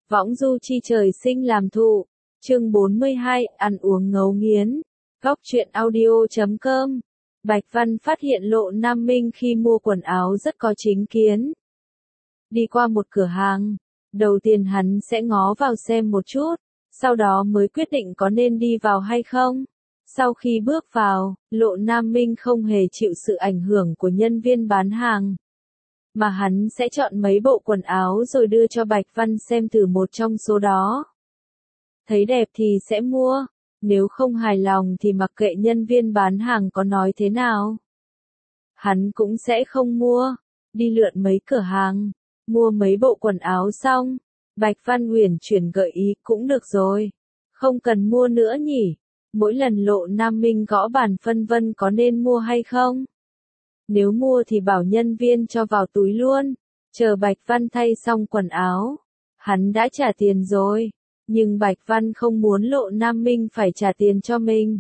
Võng du chi trời sinh làm thụ. Chương 42, ăn uống ngấu nghiến. Góc truyện audio.com. Bạch Văn phát hiện Lộ Nam Minh khi mua quần áo rất có chính kiến. Đi qua một cửa hàng, đầu tiên hắn sẽ ngó vào xem một chút, sau đó mới quyết định có nên đi vào hay không. Sau khi bước vào, Lộ Nam Minh không hề chịu sự ảnh hưởng của nhân viên bán hàng, mà hắn sẽ chọn mấy bộ quần áo rồi đưa cho Bạch Văn xem thử một trong số đó. Thấy đẹp thì sẽ mua, nếu không hài lòng thì mặc kệ nhân viên bán hàng có nói thế nào. Hắn cũng sẽ không mua. Đi lượn mấy cửa hàng, mua mấy bộ quần áo xong, Bạch Văn uyển chuyển gợi ý cũng được rồi. Không cần mua nữa nhỉ? Mỗi lần Lộ Nam Minh gõ bàn phân vân có nên mua hay không. Nếu mua thì bảo nhân viên cho vào túi luôn. Chờ Bạch Văn thay xong quần áo, hắn đã trả tiền rồi. Nhưng Bạch Văn không muốn Lộ Nam Minh phải trả tiền cho mình.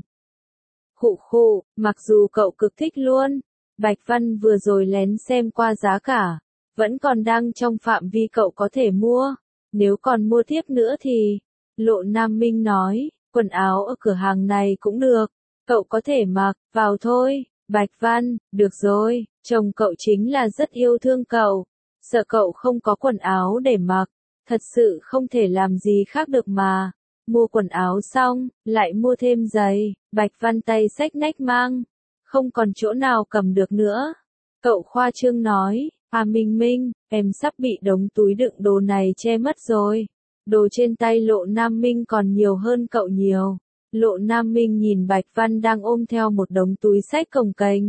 Khụ, mặc dù cậu cực thích luôn, Bạch Văn vừa rồi lén xem qua giá cả, vẫn còn đang trong phạm vi cậu có thể mua. Nếu còn mua tiếp nữa thì, Lộ Nam Minh nói, quần áo ở cửa hàng này cũng được, cậu có thể mặc, vào thôi. Bạch Văn, được rồi, chồng cậu chính là rất yêu thương cậu, sợ cậu không có quần áo để mặc. Thật sự không thể làm gì khác được mà. Mua quần áo xong, lại mua thêm giày. Bạch Văn tay xách nách mang, không còn chỗ nào cầm được nữa. Cậu khoa trương nói, Minh, em sắp bị đống túi đựng đồ này che mất rồi. Đồ trên tay Lộ Nam Minh còn nhiều hơn cậu nhiều. Lộ Nam Minh nhìn Bạch Văn đang ôm theo một đống túi xách cồng kềnh.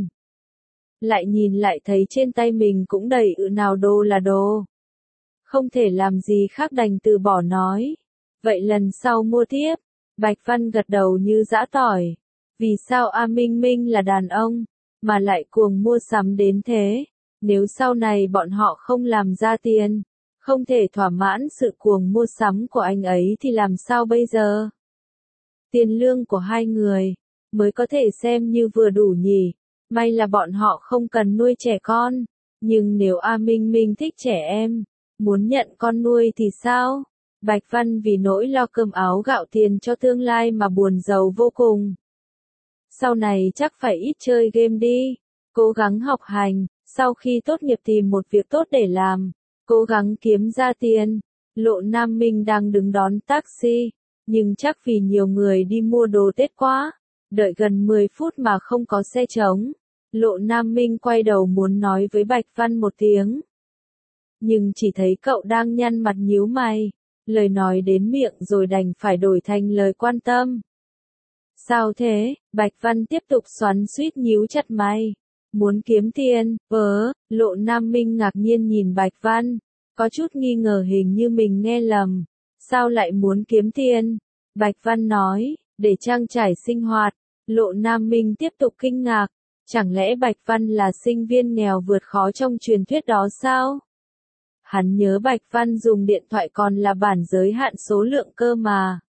Lại nhìn lại thấy trên tay mình cũng đầy nào đồ là đồ. Không thể làm gì khác đành từ bỏ nói. Vậy lần sau mua tiếp. Bạch Văn gật đầu như giã tỏi. Vì sao Minh là đàn ông, mà lại cuồng mua sắm đến thế? Nếu sau này bọn họ không làm ra tiền, không thể thỏa mãn sự cuồng mua sắm của anh ấy thì làm sao bây giờ? Tiền lương của hai người, mới có thể xem như vừa đủ nhỉ. May là bọn họ không cần nuôi trẻ con. Nhưng nếu Minh thích trẻ em, muốn nhận con nuôi thì sao? Bạch Văn vì nỗi lo cơm áo gạo tiền cho tương lai mà buồn rầu vô cùng. Sau này chắc phải ít chơi game đi, cố gắng học hành, sau khi tốt nghiệp tìm một việc tốt để làm, cố gắng kiếm ra tiền. Lộ Nam Minh đang đứng đón taxi, nhưng chắc vì nhiều người đi mua đồ Tết quá, đợi gần 10 phút mà không có xe trống. Lộ Nam Minh quay đầu muốn nói với Bạch Văn một tiếng, nhưng chỉ thấy cậu đang nhăn mặt nhíu mày, lời nói đến miệng rồi đành phải đổi thành lời quan tâm. Sao thế? Bạch Văn tiếp tục xoắn xuýt nhíu chặt mày. Muốn kiếm tiền, Lộ Nam Minh ngạc nhiên nhìn Bạch Văn, có chút nghi ngờ hình như mình nghe lầm. Sao lại muốn kiếm tiền? Bạch Văn nói, để trang trải sinh hoạt. Lộ Nam Minh tiếp tục kinh ngạc, chẳng lẽ Bạch Văn là sinh viên nghèo vượt khó trong truyền thuyết đó sao? Hắn nhớ Bạch Văn dùng điện thoại còn là bản giới hạn số lượng cơ mà.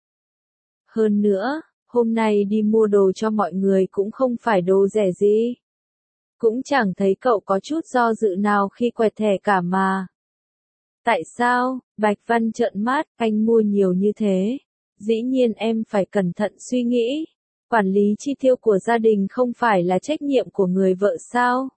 Hơn nữa, hôm nay đi mua đồ cho mọi người cũng không phải đồ rẻ gì. Cũng chẳng thấy cậu có chút do dự nào khi quẹt thẻ cả mà. Tại sao? Bạch Văn trợn mắt, anh mua nhiều như thế. Dĩ nhiên em phải cẩn thận suy nghĩ. Quản lý chi tiêu của gia đình không phải là trách nhiệm của người vợ sao?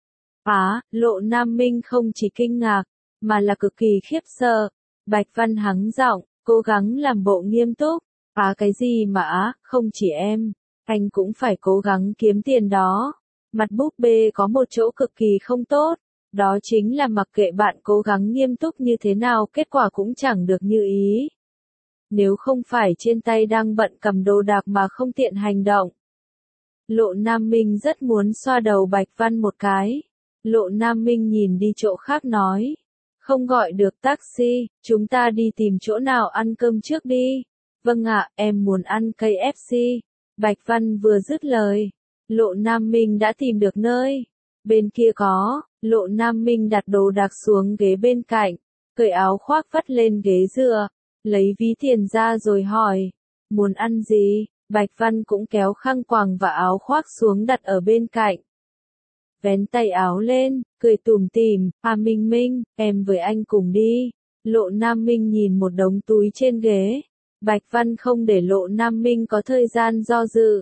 Lộ Nam Minh không chỉ kinh ngạc, mà là cực kỳ khiếp sợ. Bạch Văn hắng giọng, cố gắng làm bộ nghiêm túc. Cái gì mà không chỉ em, anh cũng phải cố gắng kiếm tiền đó. Mặt búp bê có một chỗ cực kỳ không tốt, đó chính là mặc kệ bạn cố gắng nghiêm túc như thế nào kết quả cũng chẳng được như ý. Nếu không phải trên tay đang bận cầm đồ đạc mà không tiện hành động. Lộ Nam Minh rất muốn xoa đầu Bạch Văn một cái. Lộ Nam Minh nhìn đi chỗ khác nói, không gọi được taxi, chúng ta đi tìm chỗ nào ăn cơm trước đi. Vâng ạ, em muốn ăn KFC. Bạch Văn vừa dứt lời, Lộ Nam Minh đã tìm được nơi. Bên kia có, Lộ Nam Minh đặt đồ đạc xuống ghế bên cạnh, cởi áo khoác vắt lên ghế dựa, lấy ví tiền ra rồi hỏi, muốn ăn gì? Bạch Văn cũng kéo khăn quàng và áo khoác xuống đặt ở bên cạnh. Vén tay áo lên, cười tủm tỉm, Minh, em với anh cùng đi. Lộ Nam Minh nhìn một đống túi trên ghế. Bạch Văn không để Lộ Nam Minh có thời gian do dự.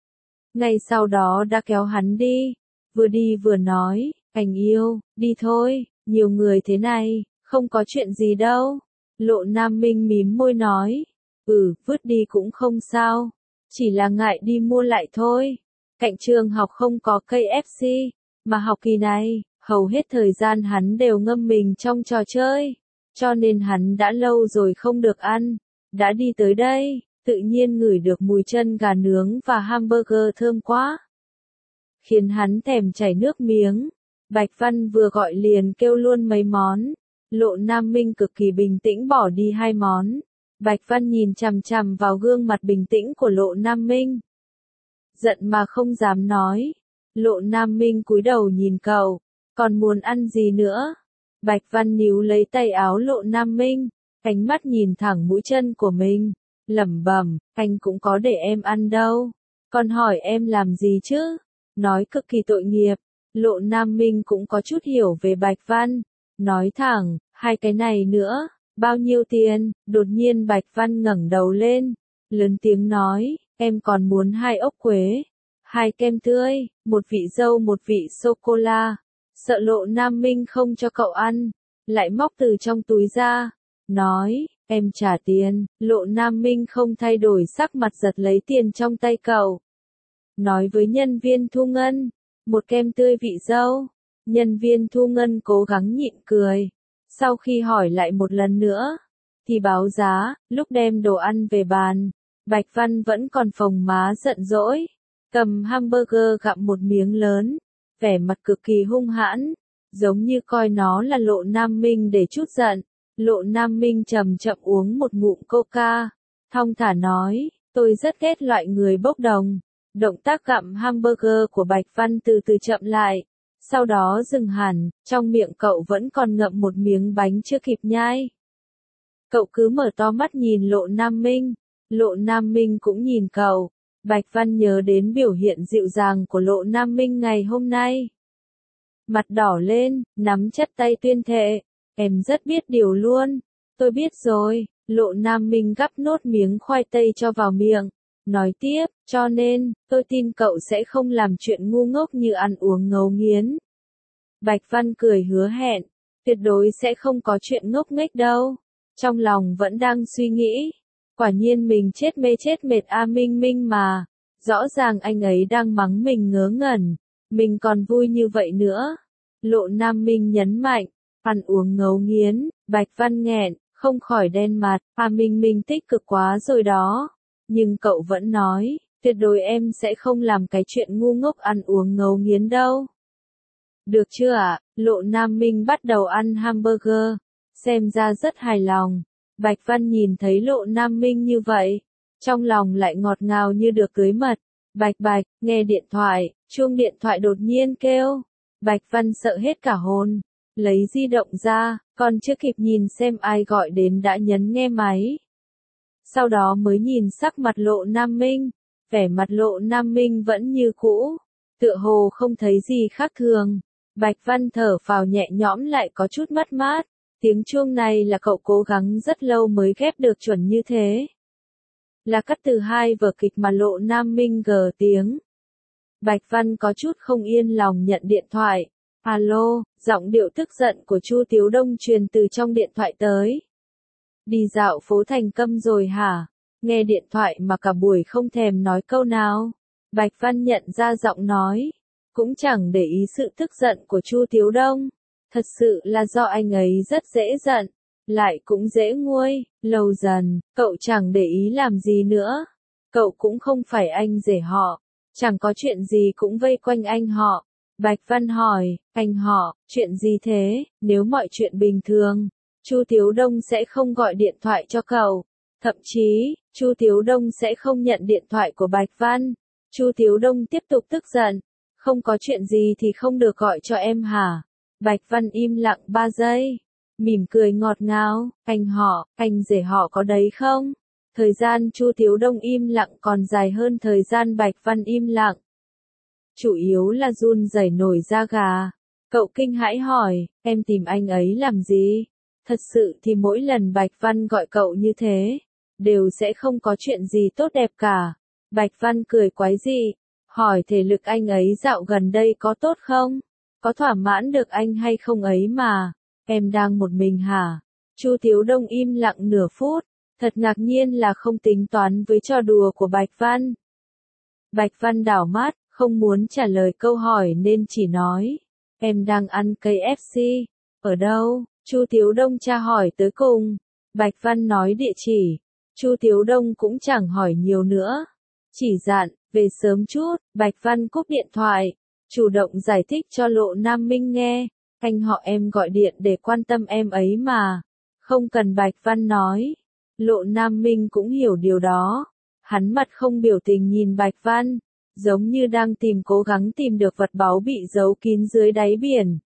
Ngay sau đó đã kéo hắn vừa đi vừa nói, anh yêu, đi thôi, nhiều người thế này, không có chuyện gì đâu. Lộ Nam Minh mím môi nói, vứt đi cũng không sao, chỉ là ngại đi mua lại thôi. Cạnh trường học không có KFC, mà học kỳ này, hầu hết thời gian hắn đều ngâm mình trong trò chơi, cho nên hắn đã lâu rồi không được ăn. Đã đi tới đây, tự nhiên ngửi được mùi chân gà nướng và hamburger thơm quá, khiến hắn thèm chảy nước miếng. Bạch Văn vừa gọi liền kêu luôn mấy món. Lộ Nam Minh cực kỳ bình tĩnh bỏ đi 2 món. Bạch Văn nhìn chằm chằm vào gương mặt bình tĩnh của Lộ Nam Minh, giận mà không dám nói. Lộ Nam Minh cúi đầu nhìn cậu, còn muốn ăn gì nữa? Bạch Văn níu lấy tay áo Lộ Nam Minh, ánh mắt nhìn thẳng mũi chân của mình, lẩm bẩm, anh cũng có để em ăn đâu, còn hỏi em làm gì chứ? Nói cực kỳ tội nghiệp. Lộ Nam Minh cũng có chút hiểu về Bạch Văn, nói thẳng, 2 cái này nữa, bao nhiêu tiền? Đột nhiên Bạch Văn ngẩng đầu lên, lớn tiếng nói, em còn muốn 2 ốc quế, 2 kem tươi, 1 vị dâu 1 vị sô-cô-la. Sợ Lộ Nam Minh không cho cậu ăn, lại móc từ trong túi ra, nói, em trả tiền. Lộ Nam Minh không thay đổi sắc mặt giật lấy tiền trong tay cậu, nói với nhân viên thu ngân, 1 kem tươi vị dâu. Nhân viên thu ngân cố gắng nhịn cười, sau khi hỏi lại một lần nữa, thì báo giá. Lúc đem đồ ăn về bàn, Bạch Văn vẫn còn phồng má giận dỗi, cầm hamburger gặm một miếng lớn, vẻ mặt cực kỳ hung hãn, giống như coi nó là Lộ Nam Minh để trút giận. Lộ Nam Minh chậm chậm uống một ngụm coca, thong thả nói, tôi rất ghét loại người bốc đồng. Động tác gặm hamburger của Bạch Văn từ từ chậm lại, sau đó dừng hẳn, trong miệng cậu vẫn còn ngậm một miếng bánh chưa kịp nhai. Cậu cứ mở to mắt nhìn Lộ Nam Minh, Lộ Nam Minh cũng nhìn cậu. Bạch Văn nhớ đến biểu hiện dịu dàng của Lộ Nam Minh ngày hôm nay. Mặt đỏ lên, nắm chặt tay tuyên thệ, em rất biết điều luôn. Tôi biết rồi. Lộ Nam Minh gắp nốt miếng khoai tây cho vào miệng, nói tiếp, cho nên, tôi tin cậu sẽ không làm chuyện ngu ngốc như ăn uống ngấu nghiến. Bạch Văn cười hứa hẹn, tuyệt đối sẽ không có chuyện ngốc nghếch đâu. Trong lòng vẫn đang suy nghĩ, quả nhiên mình chết mê chết mệt Minh Minh mà. Rõ ràng anh ấy đang mắng mình ngớ ngẩn, mình còn vui như vậy nữa. Lộ Nam Minh nhấn mạnh, ăn uống ngấu nghiến. Bạch Văn nghẹn, không khỏi đen mặt, Minh Minh tích cực quá rồi đó. Nhưng cậu vẫn nói, tuyệt đối em sẽ không làm cái chuyện ngu ngốc ăn uống ngấu nghiến đâu. Được chưa ạ? Lộ Nam Minh bắt đầu ăn hamburger, xem ra rất hài lòng. Bạch Văn nhìn thấy Lộ Nam Minh như vậy, trong lòng lại ngọt ngào như được tưới mật. Bạch bạch, nghe điện thoại, chuông điện thoại đột nhiên kêu. Bạch Văn sợ hết cả hồn, lấy di động ra, còn chưa kịp nhìn xem ai gọi đến đã nhấn nghe máy. Sau đó mới nhìn sắc mặt Lộ Nam Minh, vẻ mặt Lộ Nam Minh vẫn như cũ, tựa hồ không thấy gì khác thường. Bạch Văn thở phào nhẹ nhõm lại có chút mất mát, tiếng chuông này là cậu cố gắng rất lâu mới ghép được chuẩn như thế. Là cắt từ 2 vở kịch mà Lộ Nam Minh gờ tiếng. Bạch Văn có chút không yên lòng nhận điện thoại. Alo, giọng điệu tức giận của Chu Tiếu Đông truyền từ trong điện thoại tới. Đi dạo phố Thành Câm rồi hả? Nghe điện thoại mà cả buổi không thèm nói câu nào. Bạch Văn nhận ra giọng nói, cũng chẳng để ý sự tức giận của Chu Tiếu Đông. Thật sự là do anh ấy rất dễ giận, lại cũng dễ nguôi. Lâu dần, cậu chẳng để ý làm gì nữa. Cậu cũng không phải anh rể họ, chẳng có chuyện gì cũng vây quanh anh họ. Bạch Văn hỏi, anh họ, chuyện gì thế? Nếu mọi chuyện bình thường, Chu Tiếu Đông sẽ không gọi điện thoại cho cậu. Thậm chí, Chu Tiếu Đông sẽ không nhận điện thoại của Bạch Văn. Chu Tiếu Đông tiếp tục tức giận, không có chuyện gì thì không được gọi cho em hả? Bạch Văn im lặng 3 giây, mỉm cười ngọt ngào, anh họ, anh rể họ có đấy không? Thời gian Chu Tiếu Đông im lặng còn dài hơn thời gian Bạch Văn im lặng. Chủ yếu là run rẩy nổi da gà. Cậu kinh hãi hỏi, em tìm anh ấy làm gì? Thật sự thì mỗi lần Bạch Văn gọi cậu như thế, đều sẽ không có chuyện gì tốt đẹp cả. Bạch Văn cười quái dị, hỏi thể lực anh ấy dạo gần đây có tốt không? Có thỏa mãn được anh hay không ấy mà? Em đang một mình hả? Chu Tiếu Đông im lặng nửa phút, thật ngạc nhiên là không tính toán với trò đùa của Bạch Văn. Bạch Văn đảo mắt, không muốn trả lời câu hỏi nên chỉ nói, em đang ăn KFC. Ở đâu? Chu Tiếu Đông tra hỏi tới cùng. Bạch Văn nói địa chỉ. Chu Tiếu Đông cũng chẳng hỏi nhiều nữa. Chỉ dặn, về sớm chút. Bạch Văn cúp điện thoại. Chủ động giải thích cho Lộ Nam Minh nghe. Anh họ em gọi điện để quan tâm em ấy mà. Không cần Bạch Văn nói. Lộ Nam Minh cũng hiểu điều đó. Hắn mặt không biểu tình nhìn Bạch Văn, giống như đang cố gắng tìm được vật báu bị giấu kín dưới đáy biển.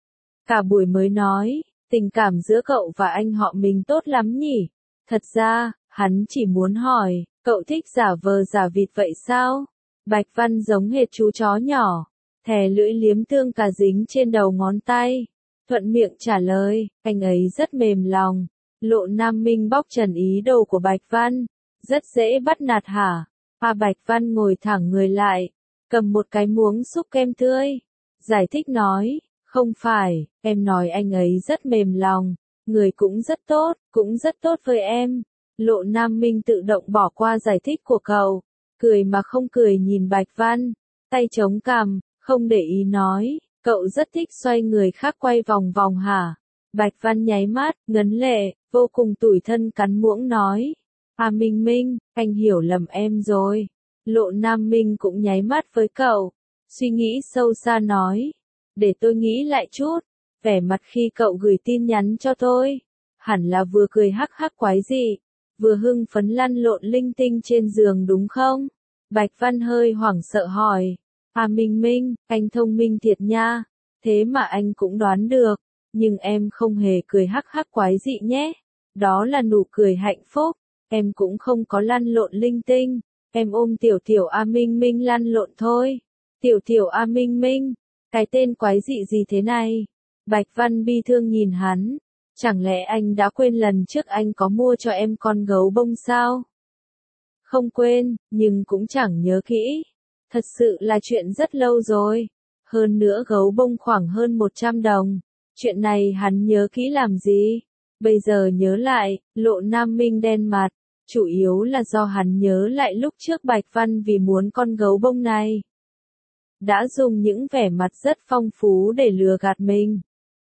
Cả buổi mới nói, tình cảm giữa cậu và anh họ mình tốt lắm nhỉ? Thật ra, hắn chỉ muốn hỏi, cậu thích giả vờ giả vịt vậy sao? Bạch Văn giống hệt chú chó nhỏ, thè lưỡi liếm tương cà dính trên đầu ngón tay. Thuận miệng trả lời, anh ấy rất mềm lòng. Lộ Nam Minh bóc trần ý đồ của Bạch Văn. Rất dễ bắt nạt hả? Bạch Văn ngồi thẳng người lại, cầm một cái muỗng xúc kem tươi. Giải thích nói, không phải, em nói anh ấy rất mềm lòng, người cũng rất tốt với em. Lộ Nam Minh tự động bỏ qua giải thích của cậu, cười mà không cười nhìn Bạch Văn, tay chống cằm, không để ý nói, cậu rất thích xoay người khác quay vòng vòng hả? Bạch Văn nháy mắt, ngấn lệ, vô cùng tủi thân cắn muỗng nói. Minh Minh, anh hiểu lầm em rồi. Lộ Nam Minh cũng nháy mắt với cậu, suy nghĩ sâu xa nói. Để tôi nghĩ lại chút, vẻ mặt khi cậu gửi tin nhắn cho tôi, hẳn là vừa cười hắc hắc quái dị, vừa hưng phấn lăn lộn linh tinh trên giường đúng không? Bạch Văn hơi hoảng sợ hỏi. Minh Minh, anh thông minh thiệt nha, thế mà anh cũng đoán được, nhưng em không hề cười hắc hắc quái dị nhé. Đó là nụ cười hạnh phúc. Em cũng không có lăn lộn linh tinh, em ôm tiểu Minh Minh lăn lộn thôi. Tiểu Minh Minh, cái tên quái dị gì thế này? Bạch Văn bi thương nhìn hắn, chẳng lẽ anh đã quên lần trước anh có mua cho em con gấu bông sao? Không quên, nhưng cũng chẳng nhớ kỹ. Thật sự là chuyện rất lâu rồi. Hơn nữa gấu bông khoảng hơn 100 đồng. Chuyện này hắn nhớ kỹ làm gì? Bây giờ nhớ lại, Lộ Nam Minh đen mặt. Chủ yếu là do hắn nhớ lại lúc trước Bạch Văn vì muốn con gấu bông này, đã dùng những vẻ mặt rất phong phú để lừa gạt mình.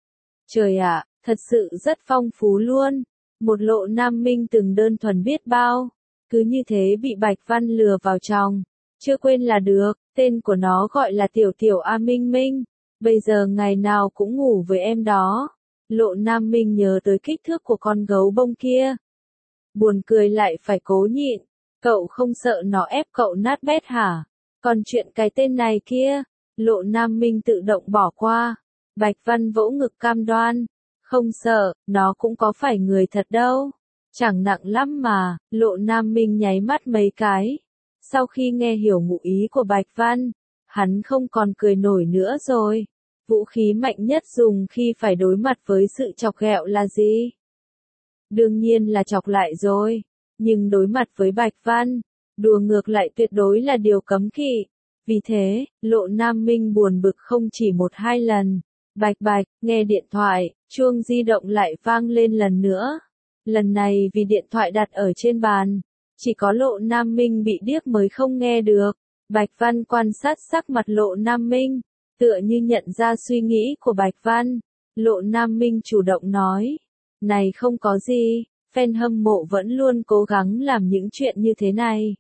Trời ạ, thật sự rất phong phú luôn. Một Lộ Nam Minh từng đơn thuần biết bao, cứ như thế bị Bạch Văn lừa vào trong. Chưa quên là được, tên của nó gọi là tiểu Minh Minh. Bây giờ ngày nào cũng ngủ với em đó. Lộ Nam Minh nhớ tới kích thước của con gấu bông kia. Buồn cười lại phải cố nhịn. Cậu không sợ nó ép cậu nát bét hả? Còn chuyện cái tên này kia, Lộ Nam Minh tự động bỏ qua. Bạch Văn vỗ ngực cam đoan. Không sợ, nó cũng có phải người thật đâu. Chẳng nặng lắm mà, Lộ Nam Minh nháy mắt mấy cái. Sau khi nghe hiểu ngụ ý của Bạch Văn, hắn không còn cười nổi nữa rồi. Vũ khí mạnh nhất dùng khi phải đối mặt với sự chọc ghẹo là gì? Đương nhiên là chọc lại rồi. Nhưng đối mặt với Bạch Văn, đùa ngược lại tuyệt đối là điều cấm kỵ. Vì thế, Lộ Nam Minh buồn bực không chỉ một hai lần. Bạch bạch, nghe điện thoại, chuông di động lại vang lên lần nữa. Lần này vì điện thoại đặt ở trên bàn, chỉ có Lộ Nam Minh bị điếc mới không nghe được. Bạch Văn quan sát sắc mặt Lộ Nam Minh, tựa như nhận ra suy nghĩ của Bạch Văn. Lộ Nam Minh chủ động nói, này không có gì, fan hâm mộ vẫn luôn cố gắng làm những chuyện như thế này.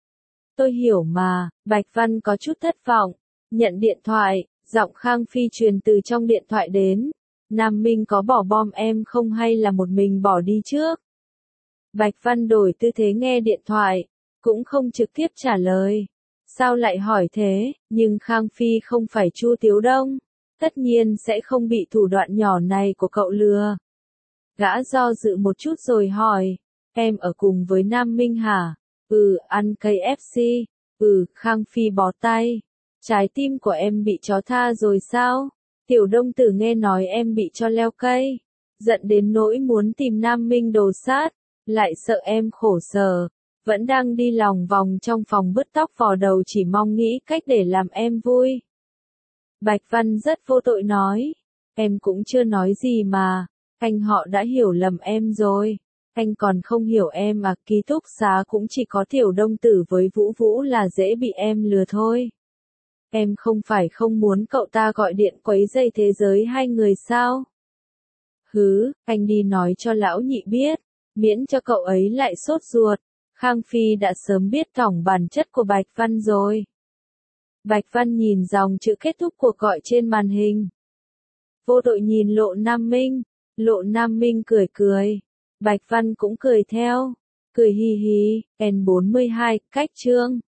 Tôi hiểu mà, Bạch Văn có chút thất vọng, nhận điện thoại, giọng Khang Phi truyền từ trong điện thoại đến. Nam Minh có bỏ bom em không hay là một mình bỏ đi trước? Bạch Văn đổi tư thế nghe điện thoại, cũng không trực tiếp trả lời. Sao lại hỏi thế, nhưng Khang Phi không phải Chu Tiếu Đông, tất nhiên sẽ không bị thủ đoạn nhỏ này của cậu lừa. Gã do dự một chút rồi hỏi, em ở cùng với Nam Minh hả? Ăn KFC. Khang Phi bó tay. Trái tim của em bị chó tha rồi sao? Tiểu Đông Tử nghe nói em bị cho leo cây. giận đến nỗi muốn tìm Nam Minh đồ sát, lại sợ em khổ sở, vẫn đang đi lòng vòng trong phòng bứt tóc vò đầu chỉ mong nghĩ cách để làm em vui. Bạch Văn rất vô tội nói, em cũng chưa nói gì mà, anh họ đã hiểu lầm em rồi. Anh còn không hiểu em à, ký túc xá cũng chỉ có Tiểu Đông Tử với Vũ Vũ là dễ bị em lừa thôi. Em không phải không muốn cậu ta gọi điện quấy rầy thế giới hai người sao? Hứ, anh đi nói cho lão nhị biết, miễn cho cậu ấy lại sốt ruột. Khang Phi đã sớm biết thỏng bản chất của Bạch Văn rồi. Bạch Văn nhìn dòng chữ kết thúc cuộc gọi trên màn hình. Vô tội nhìn Lộ Nam Minh, Lộ Nam Minh cười cười. Bạch Văn cũng cười theo. Cười hi hi, N42, cách chương.